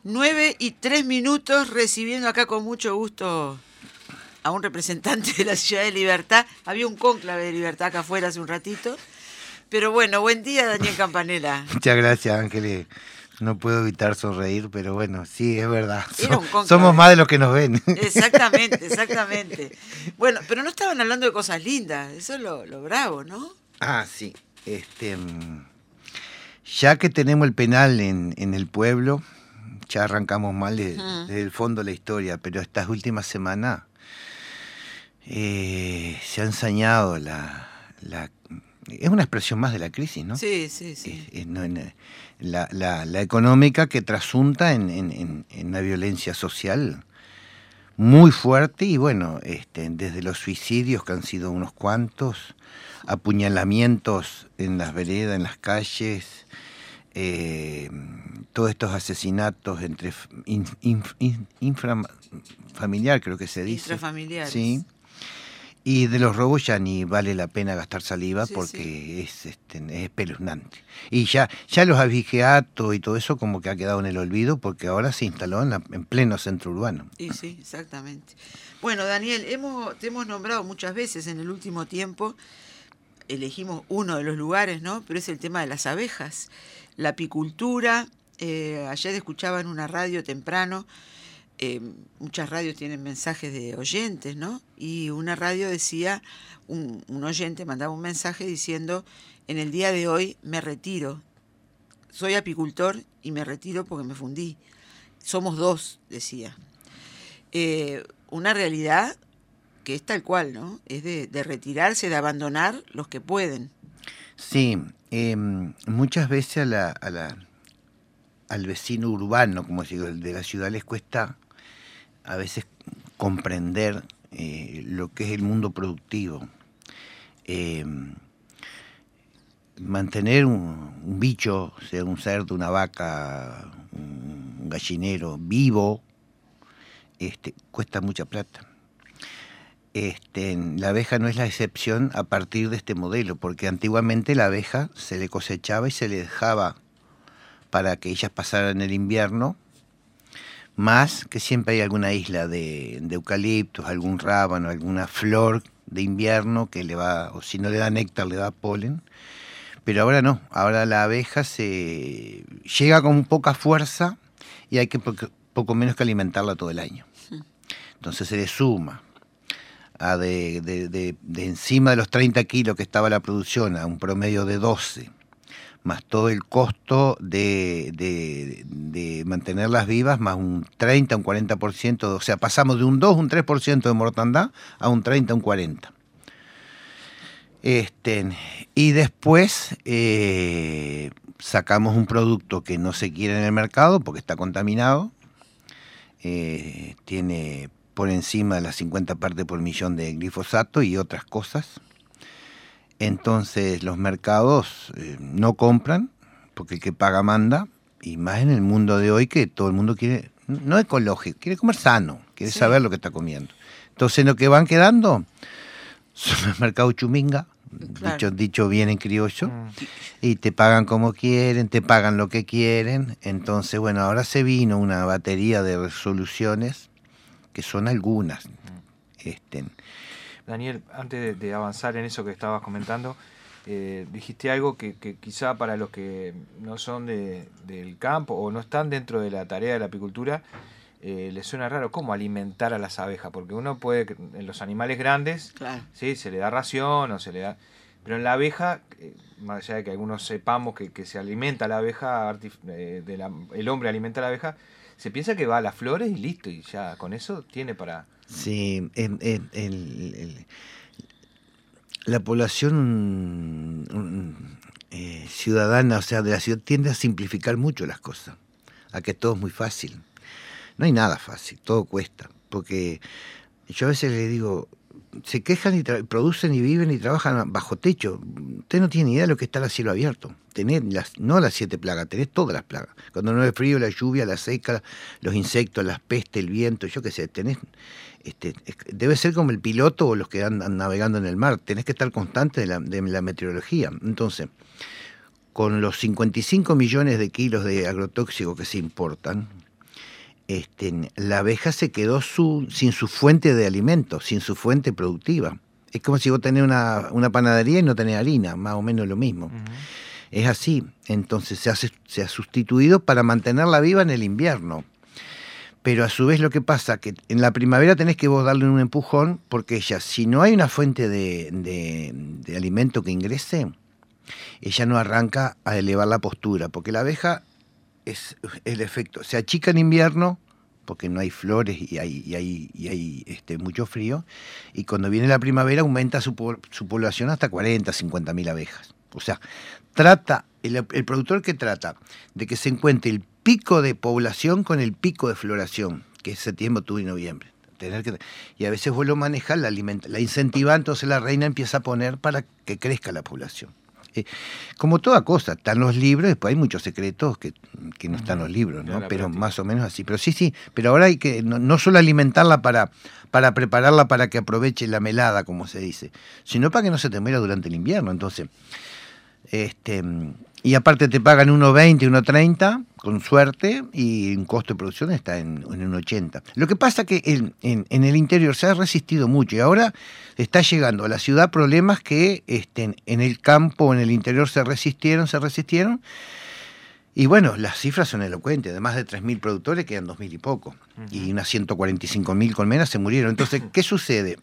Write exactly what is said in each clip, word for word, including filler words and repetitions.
Nueve y tres minutos, recibiendo acá con mucho gusto a un representante de la Ciudad de Libertad. Había un cónclave de Libertad acá afuera hace un ratito. Pero bueno, buen día, Daniel Campanella. Muchas gracias, Ángeles. No puedo evitar sonreír, pero bueno, sí, es verdad. Era un cónclave. Somos más de los que nos ven. Exactamente, exactamente. Bueno, pero no estaban hablando de cosas lindas, eso es lo, lo bravo, ¿no? Ah, sí. Este, ya que tenemos el penal en, en el pueblo, ya arrancamos mal de, uh-huh. desde el fondo de la historia, pero estas últimas semanas eh, se ha ensañado la, la... Es una expresión más de la crisis, ¿no? Sí, sí, sí. Es, es, no, la, la, la económica que trasunta en, en, en la violencia social muy fuerte y bueno, este, desde los suicidios que han sido unos cuantos, apuñalamientos en las veredas, en las calles, eh, todos estos asesinatos entre in, in, in, infrafamiliar, creo que se dice. Intrafamiliares. Sí. Y de los robos ya ni vale la pena gastar saliva sí, porque sí. Es, este, es espeluznante. Y ya, ya los abigeatos y todo eso como que ha quedado en el olvido porque ahora se instaló en, la, en pleno centro urbano. Y sí, exactamente. Bueno, Daniel, hemos, te hemos nombrado muchas veces en el último tiempo, elegimos uno de los lugares, ¿no? Pero es el tema de las abejas, la apicultura. Eh, ayer escuchaba en una radio temprano, Eh, muchas radios tienen mensajes de oyentes, ¿no? Y una radio decía, un, un oyente mandaba un mensaje diciendo, en el día de hoy me retiro, soy apicultor y me retiro porque me fundí. Somos dos, decía. Eh, una realidad que es tal cual, ¿no? Es de, de retirarse, de abandonar los que pueden. Sí, eh, muchas veces a la, a la, al vecino urbano, como digo, el de la ciudad les cuesta a veces comprender eh, lo que es el mundo productivo. Eh, mantener un, un bicho, sea un cerdo, una vaca, un gallinero vivo, este, cuesta mucha plata. Este, la abeja no es la excepción a partir de este modelo, porque antiguamente la abeja se le cosechaba y se le dejaba para que ellas pasaran el invierno, más que siempre hay alguna isla de, de eucaliptos, algún rábano, alguna flor de invierno que le va, o si no le da néctar, le da polen. Pero ahora no, ahora la abeja se llega con poca fuerza y hay que poco, poco menos que alimentarla todo el año. Entonces se le suma a de, de, de, de encima de los treinta kilos que estaba la producción a un promedio de doce, más todo el costo de, de, de mantenerlas vivas, más un treinta, un cuarenta por ciento, o sea, pasamos de un dos, un tres por ciento de mortandad a un treinta, un cuarenta. Este, y después eh, sacamos un producto que no se quiere en el mercado porque está contaminado, eh, tiene por encima de las cincuenta partes por millón de glifosato y otras cosas. Entonces los mercados eh, no compran, porque el que paga manda, y más en el mundo de hoy que todo el mundo quiere, no ecológico, quiere comer sano, quiere sí. saber lo que está comiendo. Entonces lo que van quedando son los mercados chuminga, claro. dicho, dicho bien en criollo, mm. y te pagan como quieren, te pagan lo que quieren. Entonces, bueno, ahora se vino una batería de resoluciones, que son algunas, este, Daniel, antes de, de avanzar en eso que estabas comentando, eh, dijiste algo que, que quizá para los que no son de, del campo o no están dentro de la tarea de la apicultura, eh, les suena raro. ¿Cómo alimentar a las abejas? Porque uno puede, en los animales grandes, claro. sí, se le da ración o se le da... Pero en la abeja, eh, más allá de que algunos sepamos que, que se alimenta la abeja, eh, de la, el hombre alimenta a la abeja, se piensa que va a las flores y listo, y ya con eso tiene para... Sí, el, el, el, el, la población eh, ciudadana, o sea, de la ciudad, tiende a simplificar mucho las cosas, a que todo es muy fácil. No hay nada fácil, todo cuesta, porque yo a veces les digo, se quejan y tra- producen y viven y trabajan bajo techo. Usted no tiene ni idea de lo que está el cielo abierto. Tenés las, no las siete plagas, tenés todas las plagas. Cuando no es frío, la lluvia, la seca, los insectos, las pestes, el viento, yo qué sé, tenés... Este, debe ser como el piloto o los que andan navegando en el mar, tenés que estar constante de la, de la meteorología. Entonces, con los cincuenta y cinco millones de kilos de agrotóxicos que se importan, este, la abeja se quedó su, sin su fuente de alimento, sin su fuente productiva. Es como si vos tenés una, una panadería y no tenés harina, más o menos lo mismo. Uh-huh. Es así. Entonces se, hace, se ha sustituido para mantenerla viva en el invierno. Pero a su vez lo que pasa que en la primavera tenés que vos darle un empujón, porque ella, si no hay una fuente de, de, de alimento que ingrese, ella no arranca a elevar la postura, porque la abeja es el efecto. Se achica en invierno, porque no hay flores y hay, y hay, y hay este, mucho frío, y cuando viene la primavera aumenta su, su población hasta cuarenta, cincuenta mil abejas. O sea, trata, el, el productor que trata de que se encuentre el pico de población con el pico de floración, que es septiembre, octubre y noviembre. Tener que, y a veces vos lo manejas, la, alimenta, la incentiva, entonces la reina empieza a poner para que crezca la población. Eh, como toda cosa, están los libros, después hay muchos secretos que, que no están en los libros, ¿no? Pero práctica. Más o menos así. Pero sí, sí, pero ahora hay que no, no solo alimentarla para, para prepararla para que aproveche la melada, como se dice, sino para que no se te muera durante el invierno. Entonces, este, y aparte te pagan uno veinte, uno treinta, con suerte, y un costo de producción está en, en un ochenta. Lo que pasa que en, en, en el interior se ha resistido mucho y ahora está llegando a la ciudad problemas que este, en el campo, en el interior se resistieron, se resistieron. Y bueno, las cifras son elocuentes. De más de tres mil productores quedan dos mil y poco. Uh-huh. Y unas ciento cuarenta y cinco mil colmenas se murieron. Entonces, ¿qué sucede?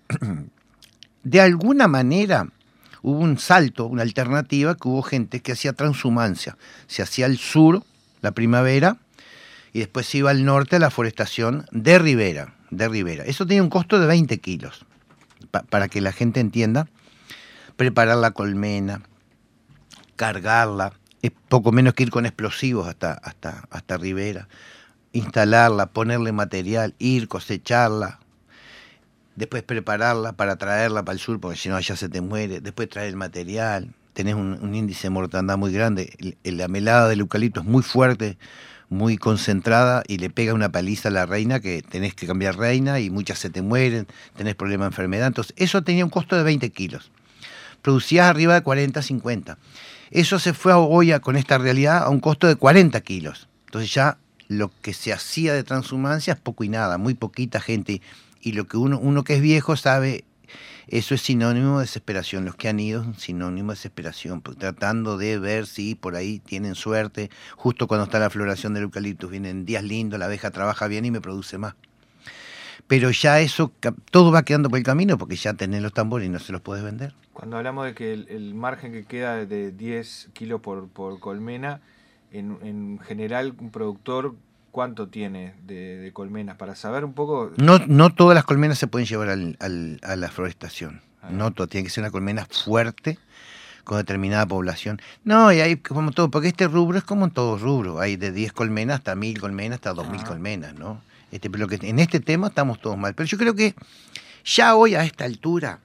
De alguna manera hubo un salto, una alternativa, que hubo gente que hacía transhumancia. Se hacía al sur, la primavera, y después se iba al norte a la forestación de ribera. De ribera. Eso tenía un costo de veinte kilos. Pa- para que la gente entienda, preparar la colmena, cargarla, es poco menos que ir con explosivos hasta, hasta, hasta ribera, instalarla, ponerle material, ir, cosecharla, después prepararla para traerla para el sur, porque si no allá se te muere, después traer el material, tenés un, un índice de mortandad muy grande, el, la melada del eucalipto es muy fuerte, muy concentrada y le pega una paliza a la reina que tenés que cambiar reina y muchas se te mueren, tenés problema de enfermedad. Entonces eso tenía un costo de veinte kilos. Producías arriba de cuarenta, cincuenta. Eso se fue hoy a, con esta realidad a un costo de cuarenta kilos. Entonces ya lo que se hacía de transhumancia es poco y nada, muy poquita gente. Y lo que uno, uno que es viejo sabe, eso es sinónimo de desesperación. Los que han ido es sinónimo de desesperación, porque tratando de ver si por ahí tienen suerte. Justo cuando está la floración del eucaliptus, vienen días lindos, la abeja trabaja bien y me produce más. Pero ya eso, todo va quedando por el camino, porque ya tenés los tambores y no se los podés vender. Cuando hablamos de que el, el margen que queda de diez kilos por, por colmena, en, en general un productor, ¿cuánto tiene de, de colmenas? Para saber un poco... No, no todas las colmenas se pueden llevar al, al, a la florestación. Ah, no, todo, tiene que ser una colmena fuerte, con determinada población. No, y hay como todo, porque este rubro es como en todo rubro. Hay de diez colmenas hasta mil colmenas, hasta dos mil ah. colmenas, ¿no? Este, pero que en este tema estamos todos mal. Pero yo creo que ya hoy a esta altura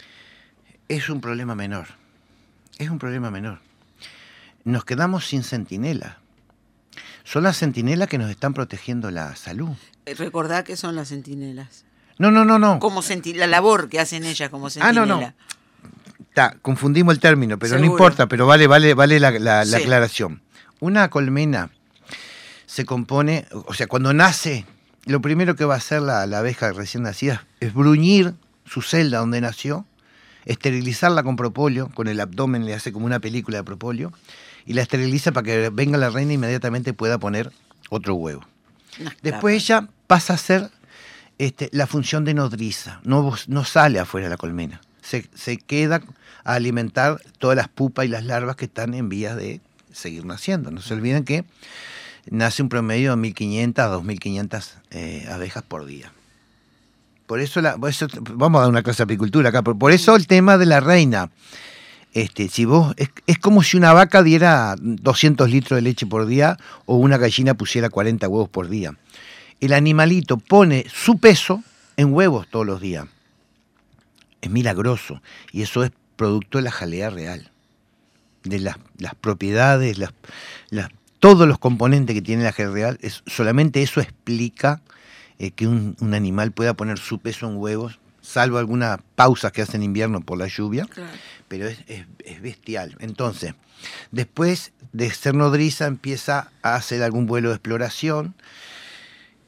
es un problema menor. Es un problema menor. Nos quedamos sin centinelas. Son las centinelas que nos están protegiendo la salud. Recordá que son las centinelas. No, no, no, no. Como senti- la labor que hacen ellas como centinela. Ah, no, no. Está, confundimos el término, pero Seguro. No importa, pero vale, vale, vale la, la, la sí. aclaración. Una colmena se compone, o sea, cuando nace, lo primero que va a hacer la, la abeja recién nacida es bruñir su celda donde nació, esterilizarla con propóleo, con el abdomen le hace como una película de propóleo, y la esteriliza para que venga la reina e inmediatamente pueda poner otro huevo. No, Después claro. ella pasa a ser este, la función de nodriza, no, no sale afuera de la colmena, se, se queda a alimentar todas las pupas y las larvas que están en vías de seguir naciendo. No se olviden que nace un promedio de mil quinientas a dos mil quinientas eh, abejas por día. Por eso, la, por eso vamos a dar una clase de apicultura acá, por, por eso el tema de la reina. Este, si vos es, es como si una vaca diera doscientos litros de leche por día o una gallina pusiera cuarenta huevos por día. El animalito pone su peso en huevos todos los días. Es milagroso y eso es producto de la jalea real, de las, las propiedades, las, las, todos los componentes que tiene la jalea real. Es, solamente eso explica eh, que un, un animal pueda poner su peso en huevos, salvo algunas pausas que hacen en invierno por la lluvia, claro. Pero es, es, es bestial. Entonces, después de ser nodriza empieza a hacer algún vuelo de exploración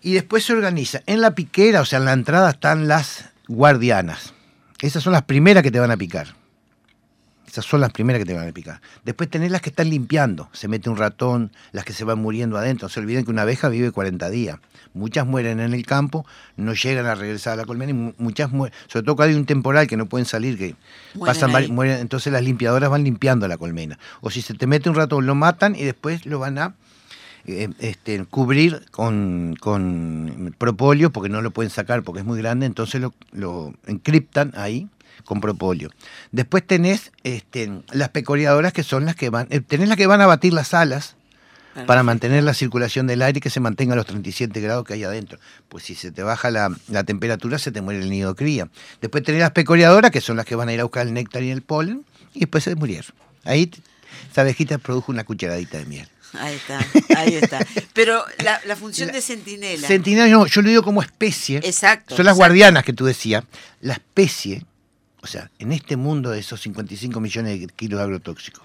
Y después se organiza. En la piquera, o sea, en la entrada están las guardianas. Esas son las primeras que te van a picar. Esas son las primeras que te van a picar. Después tenés las que están limpiando. Se mete un ratón, las que se van muriendo adentro. No se olviden que una abeja vive cuarenta días. Muchas mueren en el campo, no llegan a regresar a la colmena y muchas mueren. Sobre todo cuando hay un temporal que no pueden salir, que mueren pasan vari- mueren, entonces las limpiadoras van limpiando la colmena. O si se te mete un ratón, lo matan y después lo van a eh, este, cubrir con, con propóleo, porque no lo pueden sacar porque es muy grande, entonces lo, lo encriptan ahí con propóleo. Después tenés este, las pecoreadoras, que son las que van, eh, tenés las que van a batir las alas, Perfecto. Para mantener la circulación del aire y que se mantenga a los treinta y siete grados que hay adentro. Pues si se te baja la, la temperatura, se te muere el nido de cría. Después tenés las pecoreadoras, que son las que van a ir a buscar el néctar y el polen, y después se murieron. Ahí esa abejita produjo una cucharadita de miel. Ahí está, ahí está. Pero la, la función la, de centinela. Centinela, no, yo lo digo como especie. Exacto. Son las exacto. guardianas que tú decías. La especie, o sea, en este mundo de esos cincuenta y cinco millones de kilos de agrotóxicos,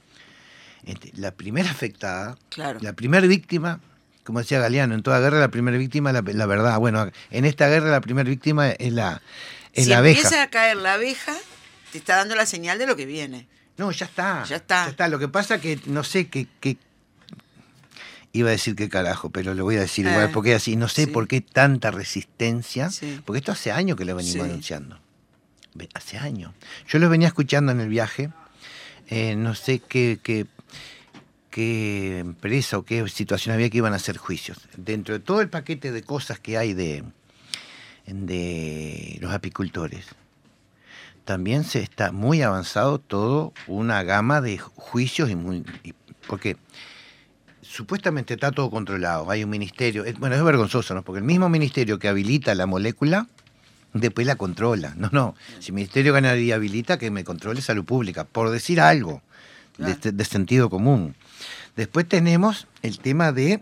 la primera afectada, claro. la primera víctima, como decía Galeano, en toda guerra la primera víctima es la, la verdad. Bueno, en esta guerra la primera víctima es la, es si la abeja. Si empieza a caer la abeja, te está dando la señal de lo que viene. No, ya está. Ya está. Ya está. Lo que pasa que no sé qué... qué iba a decir qué carajo, pero lo voy a decir eh, igual, porque así, no sé sí. por qué tanta resistencia, sí. porque esto hace años que lo venimos sí. anunciando. Hace años. Yo los venía escuchando en el viaje, eh, no sé qué... qué qué empresa o qué situación había que iban a hacer juicios. Dentro de todo el paquete de cosas que hay de, de los apicultores, también se está muy avanzado todo una gama de juicios, y muy, y, porque supuestamente está todo controlado. Hay un ministerio, es, bueno, es vergonzoso, ¿no? Porque el mismo ministerio que habilita la molécula, después la controla. No, no, si el Ministerio Ganadería habilita, que me controle Salud Pública, por decir algo claro. de, de sentido común. Después tenemos el tema de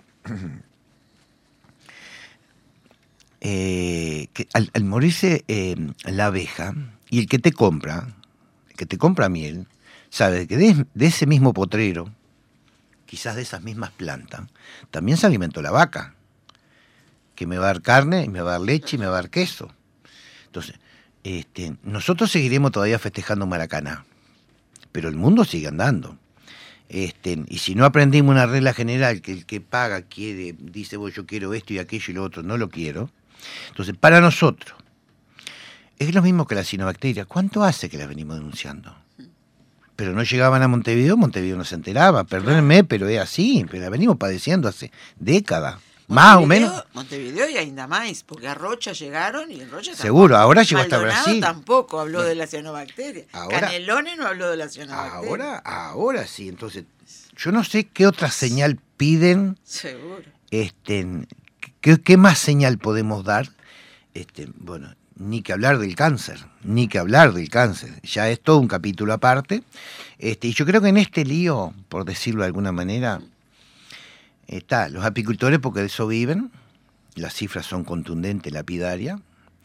eh, que al, al morirse eh, la abeja, y el que te compra, el que te compra miel, sabe que de, de ese mismo potrero, quizás de esas mismas plantas, también se alimentó la vaca, que me va a dar carne, y me va a dar leche, y me va a dar queso. Entonces, este, nosotros seguiremos todavía festejando Maracaná, pero el mundo sigue andando. Este, y si no aprendimos una regla general, que el que paga quiere, dice, bueno, yo quiero esto y aquello y lo otro, no lo quiero. Entonces, para nosotros, es lo mismo que la cianobacteria. ¿Cuánto hace que la venimos denunciando? Pero no llegaban a Montevideo, Montevideo no se enteraba. Perdónenme, pero es así, pero la venimos padeciendo hace décadas. Más o menos. Montevideo y ainda más, porque a Rocha llegaron y en Rocha tampoco. Seguro, ahora llegó hasta Maldonado Brasil. tampoco habló no. de la cianobacteria. Ahora, Canelone no habló de la cianobacteria. Ahora, ahora sí. Entonces, yo no sé qué otra señal piden. Seguro. Este, ¿qué, qué más señal podemos dar? Este, bueno, ni que hablar del cáncer, ni que hablar del cáncer. Ya es todo un capítulo aparte. Este, y yo creo que en este lío, por decirlo de alguna manera, está los apicultores, porque de eso viven, las cifras son contundentes, lapidarias,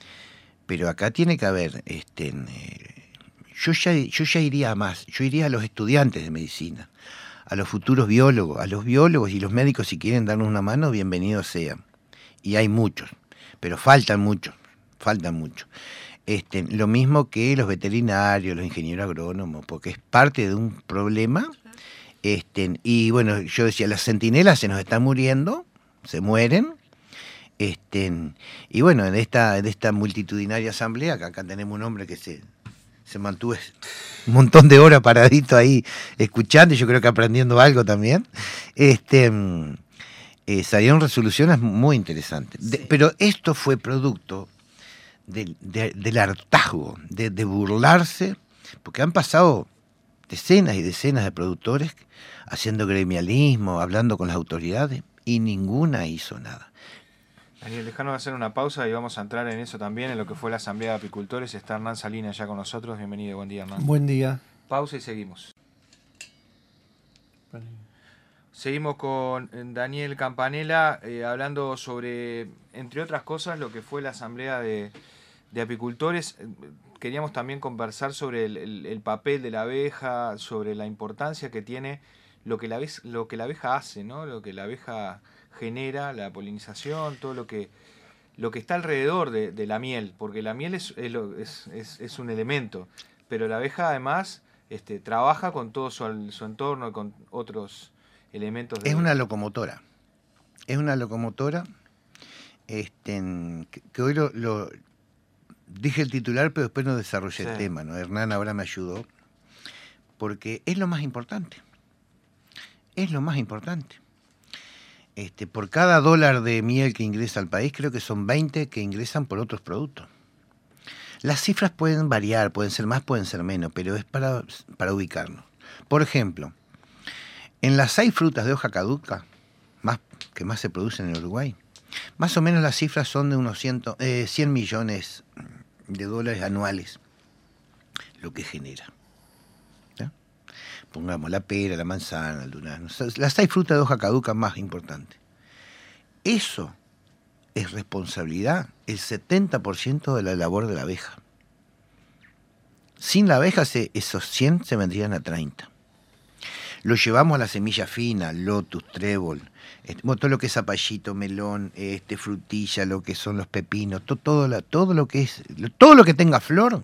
pero acá tiene que haber, este, eh, yo, ya, yo ya iría a más, yo iría a los estudiantes de medicina, a los futuros biólogos, a los biólogos y los médicos, si quieren darnos una mano, bienvenidos sean. Y hay muchos, pero faltan muchos, faltan muchos. Este, lo mismo que los veterinarios, los ingenieros agrónomos, porque es parte de un problema. Este, y bueno, yo decía, las centinelas se nos están muriendo, se mueren. Este, y bueno, en esta, en esta multitudinaria asamblea, que acá tenemos un hombre que se, se mantuvo un montón de horas paradito ahí escuchando, y yo creo que aprendiendo algo también, este, eh, salieron resoluciones muy interesantes. De, pero esto fue producto de, de, del hartazgo, de, de burlarse, porque han pasado decenas y decenas de productores haciendo gremialismo, hablando con las autoridades, y ninguna hizo nada. Daniel, déjanos hacer una pausa y vamos a entrar en eso también, en lo que fue la Asamblea de Apicultores. Está Hernán Salinas ya con nosotros. Bienvenido, buen día, Hernán. Buen día. Pausa y seguimos. Seguimos con Daniel Campanella eh, hablando sobre, entre otras cosas, lo que fue la Asamblea de, de Apicultores. Queríamos también conversar sobre el, el, el papel de la abeja, sobre la importancia que tiene lo que la, lo que la abeja hace, ¿no? Lo que la abeja genera la polinización, todo lo que lo que está alrededor de, de la miel, porque la miel es, es, lo- es, es, es un elemento, pero la abeja además este, trabaja con todo su, al- su entorno, con otros elementos. De... Es una locomotora. Es una locomotora este, en- que, que hoy lo, lo- dije el titular, pero después no desarrollé Sí. el tema, ¿no? Hernán ahora me ayudó, porque es lo más importante. Es lo más importante. Este, por cada dólar de miel que ingresa al país, creo que son veinte que ingresan por otros productos. Las cifras pueden variar, pueden ser más, pueden ser menos, pero es para, para ubicarnos. Por ejemplo, en las seis frutas de hoja caduca, más, que más se producen en Uruguay, más o menos las cifras son de unos cien, eh, cien millones de dólares anuales, lo que genera. ¿Ya? Pongamos la pera, la manzana, el durazno, las seis frutas de hoja caduca más importantes. Eso es responsabilidad, el setenta por ciento de la labor de la abeja. Sin la abeja se, esos cien se vendrían a treinta. Lo llevamos a la semilla fina, lotus, trébol, este, bueno, todo lo que es zapallito, melón, este, frutilla, lo que son los pepinos, to, todo, la, todo lo que es, lo, todo lo que tenga flor,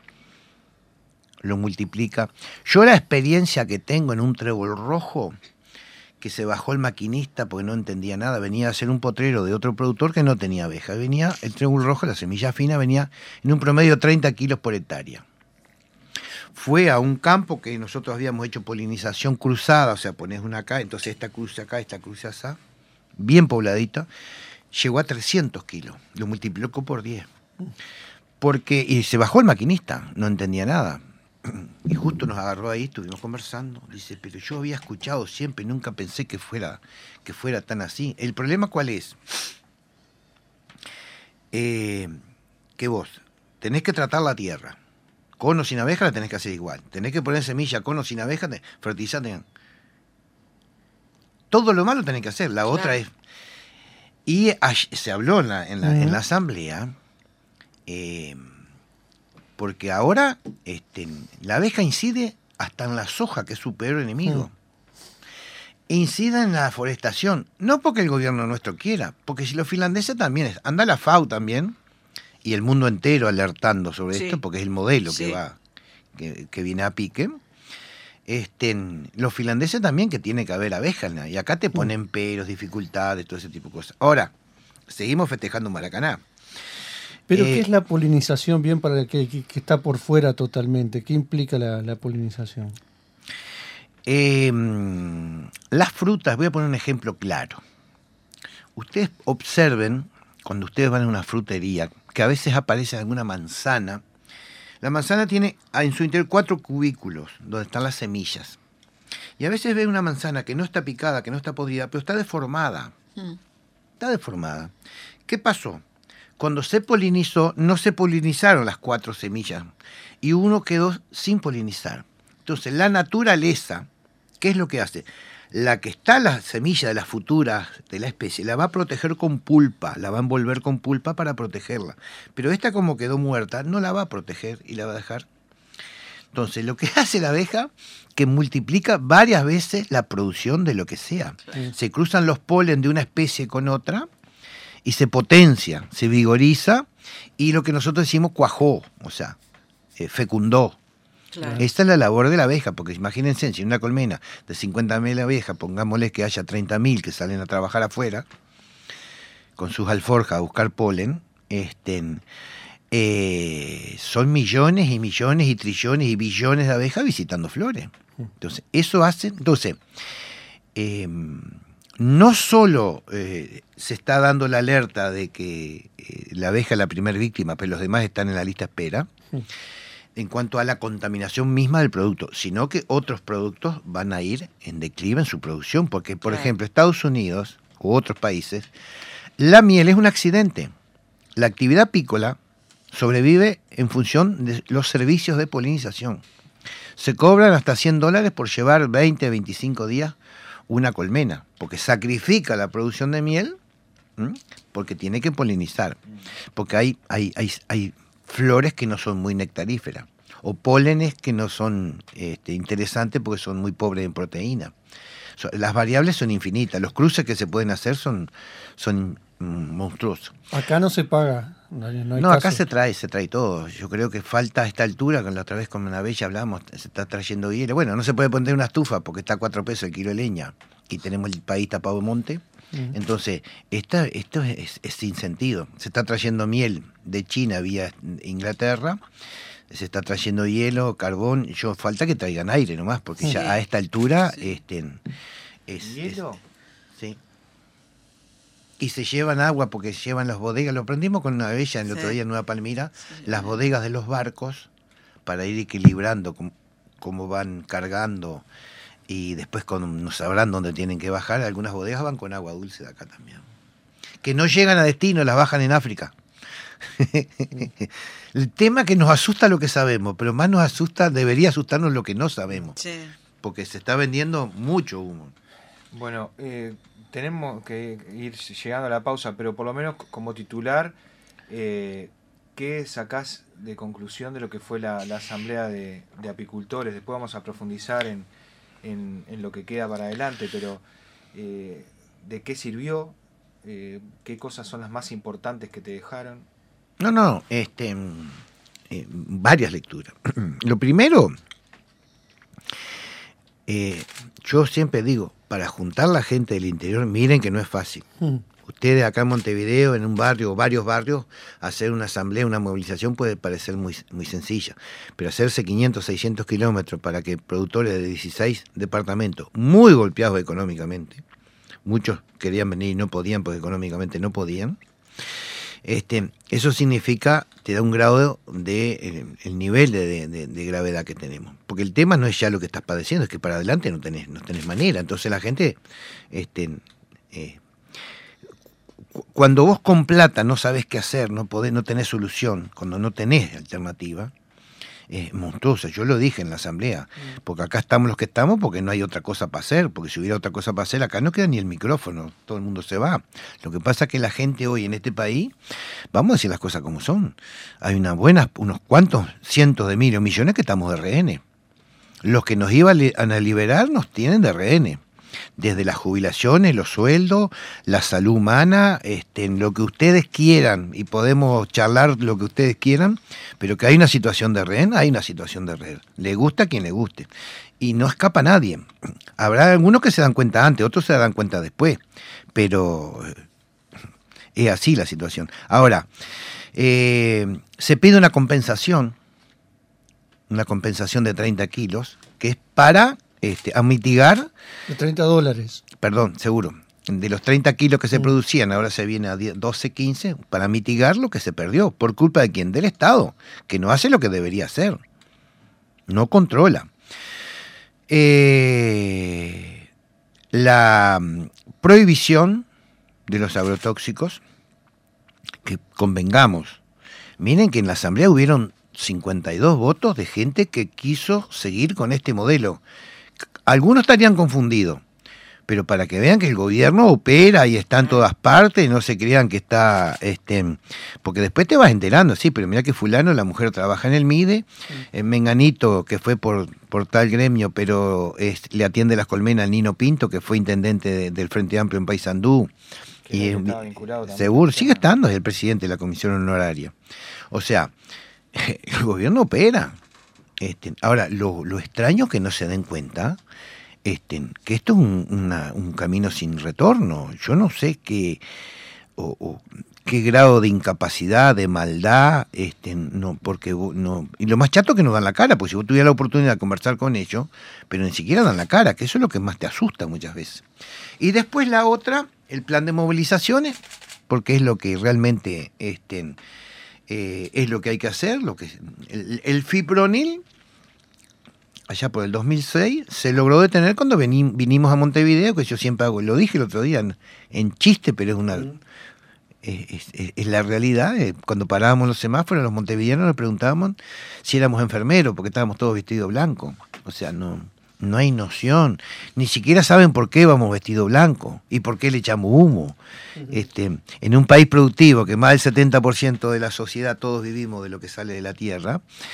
lo multiplica. Yo la experiencia que tengo en un trébol rojo, que se bajó el maquinista porque no entendía nada, venía a hacer un potrero de otro productor que no tenía abeja. Venía el trébol rojo, la semilla fina, venía en un promedio de treinta kilos por hectárea. Fue a un campo que nosotros habíamos hecho polinización cruzada, o sea, pones una acá, entonces esta cruza acá, esta cruza acá, bien pobladita, llegó a trescientos kilos, lo multiplicó por diez. Porque, y se bajó el maquinista, no entendía nada. Y justo nos agarró ahí, estuvimos conversando. Dice, pero yo había escuchado siempre, nunca pensé que fuera, que fuera tan así. ¿El problema cuál es? Eh, que vos tenés que tratar la tierra. Con o sin abeja la tenés que hacer igual. Tenés que poner semilla con o sin abeja, fertilizar. Todo lo malo tenés que hacer. La claro. otra es... Y se habló en la, en la, uh-huh. en la asamblea... Eh, porque ahora este, la abeja incide hasta en la soja, que es su peor enemigo. Mm. Incide en la forestación, no porque el gobierno nuestro quiera, porque si los finlandeses también, es, anda la FAO también, y el mundo entero alertando sobre sí. esto, porque es el modelo sí. que va, que, que viene a pique. Este, los finlandeses también, que tiene que haber abejas, y acá te ponen peros, dificultades, todo ese tipo de cosas. Ahora, seguimos festejando Maracaná. Pero eh, ¿qué es la polinización bien para el que, que, que está por fuera totalmente? ¿Qué implica la, la polinización? Eh, las frutas, voy a poner un ejemplo claro. Ustedes observen, cuando ustedes van a una frutería, que a veces aparece alguna manzana. La manzana tiene en su interior cuatro cubículos, donde están las semillas. Y a veces ven una manzana que no está picada, que no está podrida, pero está deformada. Mm. Está deformada. ¿Qué pasó? Cuando se polinizó, no se polinizaron las cuatro semillas y uno quedó sin polinizar. Entonces, la naturaleza, ¿qué es lo que hace? La que está la semilla de las futuras de la especie, la va a proteger con pulpa, la va a envolver con pulpa para protegerla. Pero esta, como quedó muerta, no la va a proteger y la va a dejar. Entonces, lo que hace la abeja, que multiplica varias veces la producción de lo que sea. Sí. Se cruzan los polen de una especie con otra, y se potencia, se vigoriza, y lo que nosotros decimos cuajó, o sea, eh, fecundó. Claro. Esta es la labor de la abeja, porque imagínense, si en una colmena de cincuenta mil abejas, pongámosle que haya treinta mil que salen a trabajar afuera, con sus alforjas a buscar polen, este, eh, son millones y millones y trillones y billones de abejas visitando flores. Entonces, eso hace, entonces, eh, no solo eh, se está dando la alerta de que eh, la abeja es la primera víctima, pero los demás están en la lista espera, sí. en cuanto a la contaminación misma del producto, sino que otros productos van a ir en declive en su producción, porque, por sí. ejemplo, Estados Unidos u otros países, la miel es un accidente. La actividad apícola sobrevive en función de los servicios de polinización. Se cobran hasta cien dólares por llevar veinte, veinticinco días una colmena, porque sacrifica la producción de miel, ¿m? porque tiene que polinizar, porque hay, hay, hay, hay flores que no son muy nectaríferas, o pólenes que no son este, interesantes porque son muy pobres en proteína. Las variables son infinitas, los cruces que se pueden hacer son, son monstruosos. Acá no se paga. No, hay no, hay no acá caso. se trae, se trae todo. Yo creo que falta a esta altura, con la otra vez con una bella hablamos, se está trayendo hielo. Bueno, no se puede poner una estufa porque está a cuatro pesos el kilo de leña y tenemos el país tapado de monte. Uh-huh. Entonces, esta, esto es, es sin sentido. Se está trayendo miel de China vía Inglaterra, se está trayendo hielo, carbón. Yo falta que traigan aire nomás, porque sí. ya a esta altura sí. este, es, ¿hielo? Es, sí. Y se llevan agua porque llevan las bodegas, lo aprendimos con una bella el sí. otro día en Nueva Palmira, sí. las bodegas de los barcos para ir equilibrando cómo, cómo van cargando y después con, nos sabrán dónde tienen que bajar. Algunas bodegas van con agua dulce de acá también. Que no llegan a destino, las bajan en África. El tema que nos asusta lo que sabemos, pero más nos asusta, debería asustarnos lo que no sabemos. Sí. Porque se está vendiendo mucho humo. Bueno, eh, tenemos que ir llegando a la pausa, pero por lo menos como titular, eh, ¿qué sacás de conclusión de lo que fue la, la asamblea de, de apicultores? Después vamos a profundizar en, en, en lo que queda para adelante, pero eh, ¿de qué sirvió? Eh, ¿Qué cosas son las más importantes que te dejaron? No, no, este, eh, varias lecturas. Lo primero, eh, yo siempre digo, para juntar la gente del interior, miren que no es fácil. Mm. Ustedes acá en Montevideo, en un barrio o varios barrios, hacer una asamblea, una movilización puede parecer muy, muy sencilla, pero hacerse quinientos, seiscientos kilómetros para que productores de dieciséis departamentos, muy golpeados económicamente, muchos querían venir y no podían porque económicamente no podían, Este, eso significa, te da un grado de, de el nivel de, de, de gravedad que tenemos. Porque el tema no es ya lo que estás padeciendo, es que para adelante no tenés, no tenés manera. Entonces la gente, este, eh, cu- cuando vos con plata no sabés qué hacer, no podés, no tenés solución, cuando no tenés alternativa, es monstruosa. Yo lo dije en la asamblea, porque acá estamos los que estamos porque no hay otra cosa para hacer, porque si hubiera otra cosa para hacer, acá no queda ni el micrófono, todo el mundo se va. Lo que pasa es que la gente hoy en este país, vamos a decir las cosas como son, hay una buena, unos cuantos cientos de miles o millones que estamos de rehenes. Los que nos iban a liberar nos tienen de rehenes. Desde las jubilaciones, los sueldos, la salud humana, este, lo que ustedes quieran, y podemos charlar lo que ustedes quieran, pero que hay una situación de rehén, hay una situación de rehén. Le gusta a quien le guste. Y no escapa nadie. Habrá algunos que se dan cuenta antes, otros se dan cuenta después, pero es así la situación. Ahora, eh, se pide una compensación, una compensación de treinta kilos, que es para... Este, a mitigar... De treinta dólares. Perdón, seguro. De los treinta kilos que se mm. producían, ahora se viene a doce, quince, para mitigar lo que se perdió. ¿Por culpa de quién? Del Estado, que no hace lo que debería hacer. No controla. Eh, la prohibición de los agrotóxicos, que convengamos, miren que en la asamblea hubieron cincuenta y dos votos de gente que quiso seguir con este modelo. Algunos estarían confundidos, pero para que vean que el gobierno opera y está en todas partes, no se crean que está, este, porque después te vas enterando, sí, pero mira que fulano, la mujer trabaja en el MIDE, en Menganito, que fue por, por tal gremio, pero es, le atiende las colmenas al Nino Pinto, que fue intendente de, del Frente Amplio en Paysandú, y estaba vinculado también, seguro, sigue estando, es el presidente de la comisión honoraria. O sea, el gobierno opera. Este, ahora, lo, lo extraño es que no se den cuenta este, que esto es un, una, un camino sin retorno. Yo no sé qué, o, o, qué grado de incapacidad, de maldad, este, no, porque no, y lo más chato es que no dan la cara, porque si vos tuvieras la oportunidad de conversar con ellos, pero ni siquiera dan la cara, que eso es lo que más te asusta muchas veces. Y después la otra, el plan de movilizaciones, porque es lo que realmente este, eh, es lo que hay que hacer, lo que el, el fipronil, allá por el dos mil seis, se logró detener cuando vení, vinimos a Montevideo, que yo siempre hago, lo dije el otro día en, en chiste, pero es una mm. es, es, es la realidad. Cuando parábamos los semáforos, los montevideanos nos preguntábamos si éramos enfermeros, porque estábamos todos vestidos blancos. O sea, no, no hay noción, ni siquiera saben por qué vamos vestido blanco y por qué le echamos humo. Uh-huh. Este, en un país productivo, que más del setenta por ciento de la sociedad todos vivimos de lo que sale de la tierra,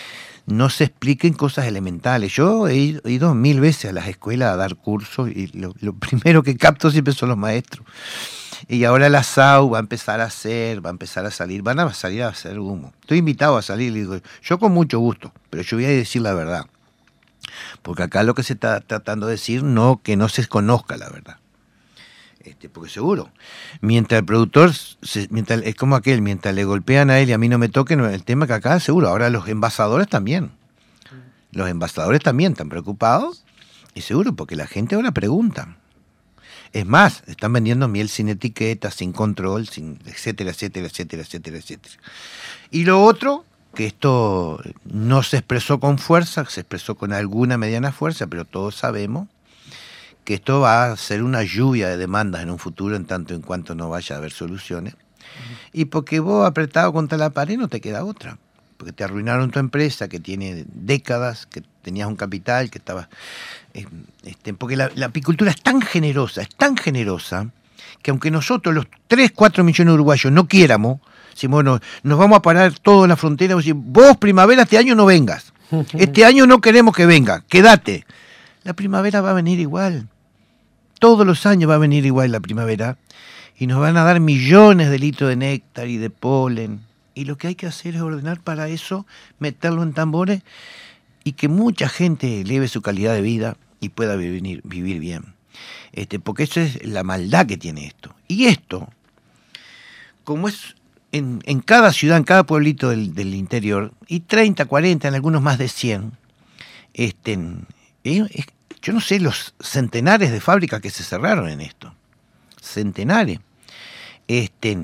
no se expliquen cosas elementales. Yo he ido, he ido mil veces a las escuelas a dar cursos y lo, lo primero que capto siempre son los maestros. Y ahora la S A U va a empezar a hacer, va a empezar a salir, van a salir a hacer humo. Estoy invitado a salir, le digo, yo con mucho gusto, pero yo voy a decir la verdad. Porque acá lo que se está tratando de decir, no que no se conozca la verdad. Este, porque seguro, mientras el productor, se, mientras, es como aquel, mientras le golpean a él y a mí no me toquen, el tema que acá seguro, ahora los envasadores también, los envasadores también están preocupados, y seguro, porque la gente ahora pregunta. Es más, están vendiendo miel sin etiqueta, sin control, sin etcétera, etcétera, etcétera, etcétera, etcétera. Y lo otro, que esto no se expresó con fuerza, se expresó con alguna mediana fuerza, pero todos sabemos que esto va a ser una lluvia de demandas en un futuro en tanto en cuanto no vaya a haber soluciones. Uh-huh. Y porque vos apretado contra la pared no te queda otra. Porque te arruinaron tu empresa que tiene décadas, que tenías un capital, que estabas... Eh, este, porque la, la apicultura es tan generosa, es tan generosa, que aunque nosotros los tres, cuatro millones de uruguayos no quiéramos, si bueno, nos vamos a parar toda la frontera y decir, vos primavera este año no vengas. Uh-huh. Este año no queremos que venga, quédate. La primavera va a venir igual. Todos los años va a venir igual la primavera y nos van a dar millones de litros de néctar y de polen. Y lo que hay que hacer es ordenar para eso, meterlo en tambores y que mucha gente eleve su calidad de vida y pueda vivir, vivir bien. Este, porque eso es la maldad que tiene esto. Y esto, como es en, en cada ciudad, en cada pueblito del, del interior, y treinta, cuarenta, en algunos más de cien, este, es, es, yo no sé los centenares de fábricas que se cerraron en esto. Centenares. Este,